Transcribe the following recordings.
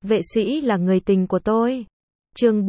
Vệ sĩ là người tình của tôi. Chương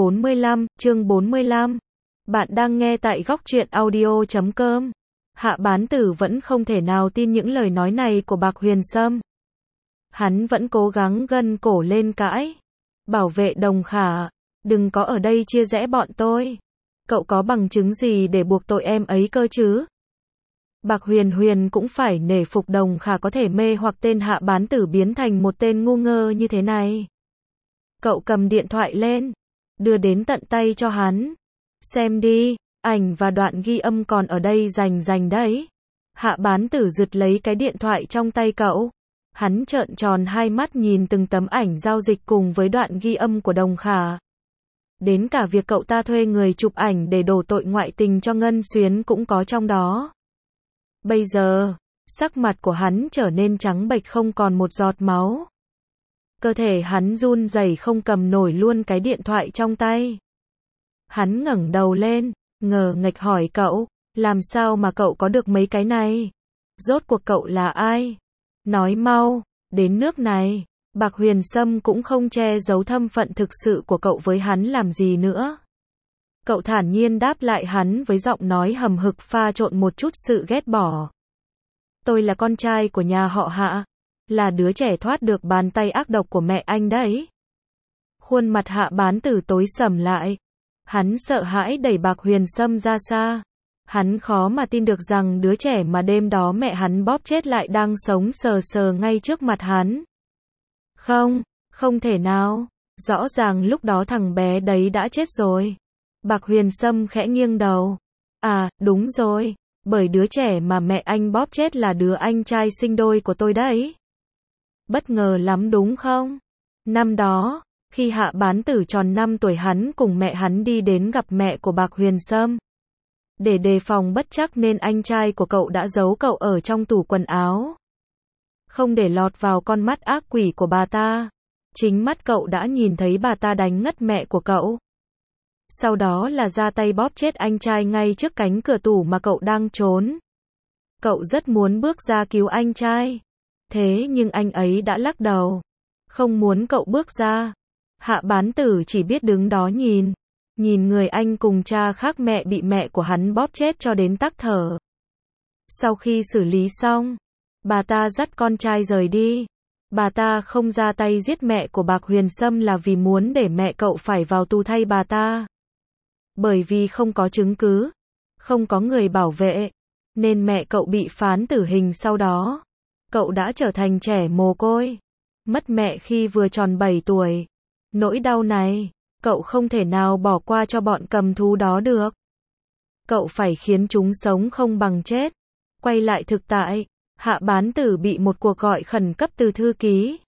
45. Bạn đang nghe tại góc truyện audio.com. Hạ Bán Tử vẫn không thể nào tin những lời nói này của Bạc Huyền Sâm. Hắn vẫn cố gắng gân cổ lên cãi. Bảo vệ Đồng Khả, đừng có ở đây chia rẽ bọn tôi. Cậu có bằng chứng gì để buộc tội em ấy cơ chứ? Bạc Huyền Huyền cũng phải nể phục Đồng Khả có thể mê hoặc tên Hạ Bán Tử biến thành một tên ngu ngơ như thế này. Cậu cầm điện thoại lên, đưa đến tận tay cho hắn. Xem đi, ảnh và đoạn ghi âm còn ở đây rành đấy. Hạ Bán Tử giật lấy cái điện thoại trong tay cậu. Hắn trợn tròn hai mắt nhìn từng tấm ảnh giao dịch cùng với đoạn ghi âm của Đồng Khả. Đến cả việc cậu ta thuê người chụp ảnh để đổ tội ngoại tình cho Ngân Xuyến cũng có trong đó. Bây giờ, sắc mặt của hắn trở nên trắng bệch không còn một giọt máu. Cơ thể hắn run rẩy không cầm nổi luôn cái điện thoại trong tay. Hắn ngẩng đầu lên, ngờ nghệch hỏi cậu, làm sao mà cậu có được mấy cái này? Rốt cuộc cậu là ai? Nói mau, đến nước này, Bạc Huyền Sâm cũng không che giấu thân phận thực sự của cậu với hắn làm gì nữa. Cậu thản nhiên đáp lại hắn với giọng nói hầm hực pha trộn một chút sự ghét bỏ. Tôi là con trai của nhà họ Hạ, là đứa trẻ thoát được bàn tay ác độc của mẹ anh đấy. Khuôn mặt Hạ Bán Tử tối sầm lại. Hắn sợ hãi đẩy Bạc Huyền Sâm ra xa. Hắn khó mà tin được rằng đứa trẻ mà đêm đó mẹ hắn bóp chết lại đang sống sờ sờ ngay trước mặt hắn. Không thể nào. Rõ ràng lúc đó thằng bé đấy đã chết rồi. Bạc Huyền Sâm khẽ nghiêng đầu. À, đúng rồi. Bởi đứa trẻ mà mẹ anh bóp chết là đứa anh trai sinh đôi của tôi đấy. Bất ngờ lắm đúng không? Năm đó, khi Hạ Bán Tử tròn 5 tuổi hắn cùng mẹ hắn đi đến gặp mẹ của Bạc Huyền Sâm. Để đề phòng bất trắc nên anh trai của cậu đã giấu cậu ở trong tủ quần áo. Không để lọt vào con mắt ác quỷ của bà ta. Chính mắt cậu đã nhìn thấy bà ta đánh ngất mẹ của cậu. Sau đó là ra tay bóp chết anh trai ngay trước cánh cửa tủ mà cậu đang trốn. Cậu rất muốn bước ra cứu anh trai. Thế nhưng anh ấy đã lắc đầu. Không muốn cậu bước ra. Hạ Bán Tử chỉ biết đứng đó nhìn. Nhìn người anh cùng cha khác mẹ bị mẹ của hắn bóp chết cho đến tắc thở. Sau khi xử lý xong, bà ta dắt con trai rời đi. Bà ta không ra tay giết mẹ của Bạc Huyền Sâm là vì muốn để mẹ cậu phải vào tù thay bà ta. Bởi vì không có chứng cứ, không có người bảo vệ, nên mẹ cậu bị phán tử hình sau đó. Cậu đã trở thành trẻ mồ côi. Mất mẹ khi vừa tròn 7 tuổi. Nỗi đau này, cậu không thể nào bỏ qua cho bọn cầm thú đó được. Cậu phải khiến chúng sống không bằng chết. Quay lại thực tại, Hạ Bán Tử bị một cuộc gọi khẩn cấp từ thư ký.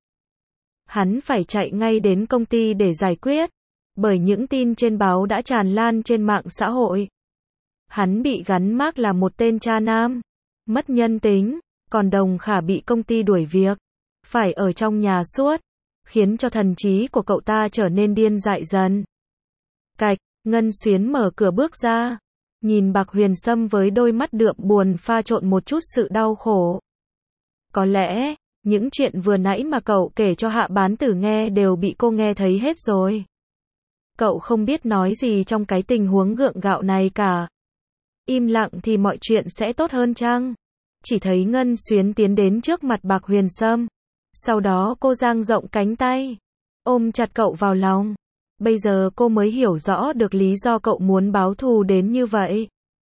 Hắn phải chạy ngay đến công ty để giải quyết, bởi những tin trên báo đã tràn lan trên mạng xã hội. Hắn bị gắn mác là một tên cha nam, mất nhân tính, còn Đồng Khả bị công ty đuổi việc, phải ở trong nhà suốt, khiến cho thần trí của cậu ta trở nên điên dại dần. Cạch, Ngân Xuyến mở cửa bước ra, nhìn Bạc Huyền Sâm với đôi mắt đượm buồn pha trộn một chút sự đau khổ. Có lẽ, những chuyện vừa nãy mà cậu kể cho Hạ Bán Tử nghe đều bị cô nghe thấy hết rồi. Cậu không biết nói gì trong cái tình huống gượng gạo này cả. Im lặng thì mọi chuyện sẽ tốt hơn chăng? Chỉ thấy Ngân Xuyến tiến đến trước mặt Bạc Huyền Sâm. Sau đó cô dang rộng cánh tay, ôm chặt cậu vào lòng. Bây giờ cô mới hiểu rõ được lý do cậu muốn báo thù đến như vậy.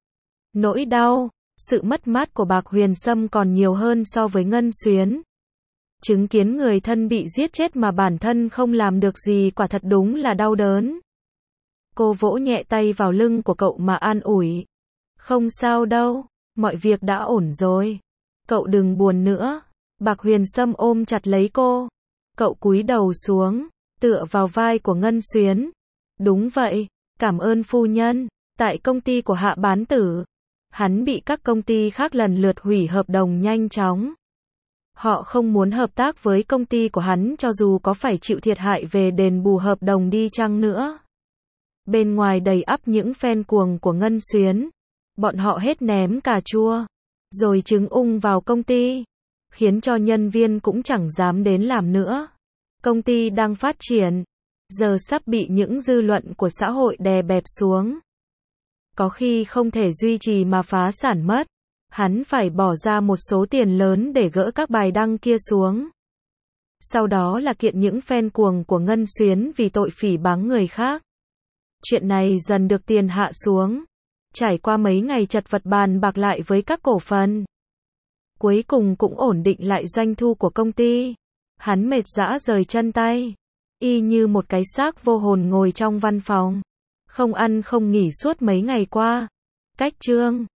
Nỗi đau, sự mất mát của Bạc Huyền Sâm còn nhiều hơn so với Ngân Xuyến. Chứng kiến người thân bị giết chết mà bản thân không làm được gì quả thật đúng là đau đớn. Cô vỗ nhẹ tay vào lưng của cậu mà an ủi. Không sao đâu, mọi việc đã ổn rồi. Cậu đừng buồn nữa. Bạc Huyền Sâm ôm chặt lấy cô. Cậu cúi đầu xuống, tựa vào vai của Ngân Xuyến. Đúng vậy, cảm ơn phu nhân. Tại công ty của Hạ Bán Tử, hắn bị các công ty khác lần lượt hủy hợp đồng nhanh chóng. Họ không muốn hợp tác với công ty của hắn cho dù có phải chịu thiệt hại về đền bù hợp đồng đi chăng nữa. Bên ngoài đầy ắp những fan cuồng của Ngân Xuyến. Bọn họ hết ném cà chua, rồi trứng ung vào công ty, khiến cho nhân viên cũng chẳng dám đến làm nữa. Công ty đang phát triển, giờ sắp bị những dư luận của xã hội đè bẹp xuống. Có khi không thể duy trì mà phá sản mất. Hắn phải bỏ ra một số tiền lớn để gỡ các bài đăng kia xuống. Sau đó là kiện những fan cuồng của Ngân Xuyến vì tội phỉ báng người khác. Chuyện này dần được tiền hạ xuống. Trải qua mấy ngày chật vật bàn bạc lại với các cổ phần, cuối cùng cũng ổn định lại doanh thu của công ty. Hắn mệt rã rời chân tay, y như một cái xác vô hồn ngồi trong văn phòng, không ăn không nghỉ suốt mấy ngày qua. Cách chương